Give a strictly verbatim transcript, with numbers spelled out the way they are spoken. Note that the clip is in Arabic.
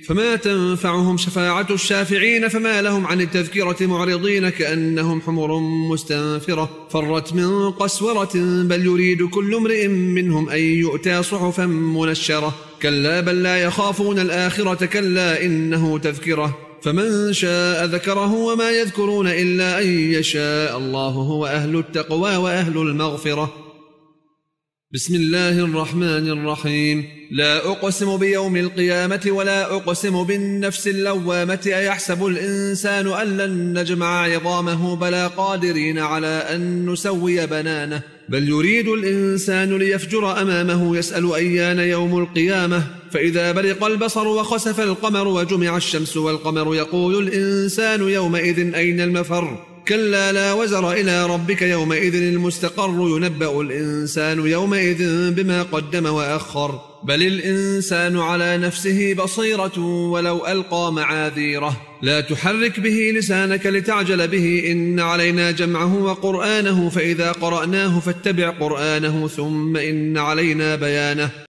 فما تنفعهم شفاعة الشافعين فما لهم عن التذكرة معرضين كأنهم حمر مستنفرة فرت من قسورة بل يريد كل امرئ منهم أن يؤتى صحفا منشرة كلا بل لا يخافون الآخرة كلا إنه تذكرة فمن شاء ذكره وما يذكرون إلا أن يشاء الله هو أهل التقوى وأهل المغفرة. بسم الله الرحمن الرحيم. لا أقسم بيوم القيامة ولا أقسم بالنفس اللوامة أيحسب الإنسان أن لن نجمع عظامه بلى قادرين على أن نسوي بنانه بل يريد الإنسان ليفجر أمامه يسأل أيان يوم القيامة فإذا برق البصر وخسف القمر وجمع الشمس والقمر يقول الإنسان يومئذ أين المفر كلا لا وزر إلى ربك يومئذ المستقر ينبأ الإنسان يومئذ بما قدم وأخر بل الإنسان على نفسه بصيرة ولو ألقى معاذيره لا تحرك به لسانك لتعجل به إن علينا جمعه وقرآنه فإذا قرأناه فاتبع قرآنه ثم إن علينا بيانه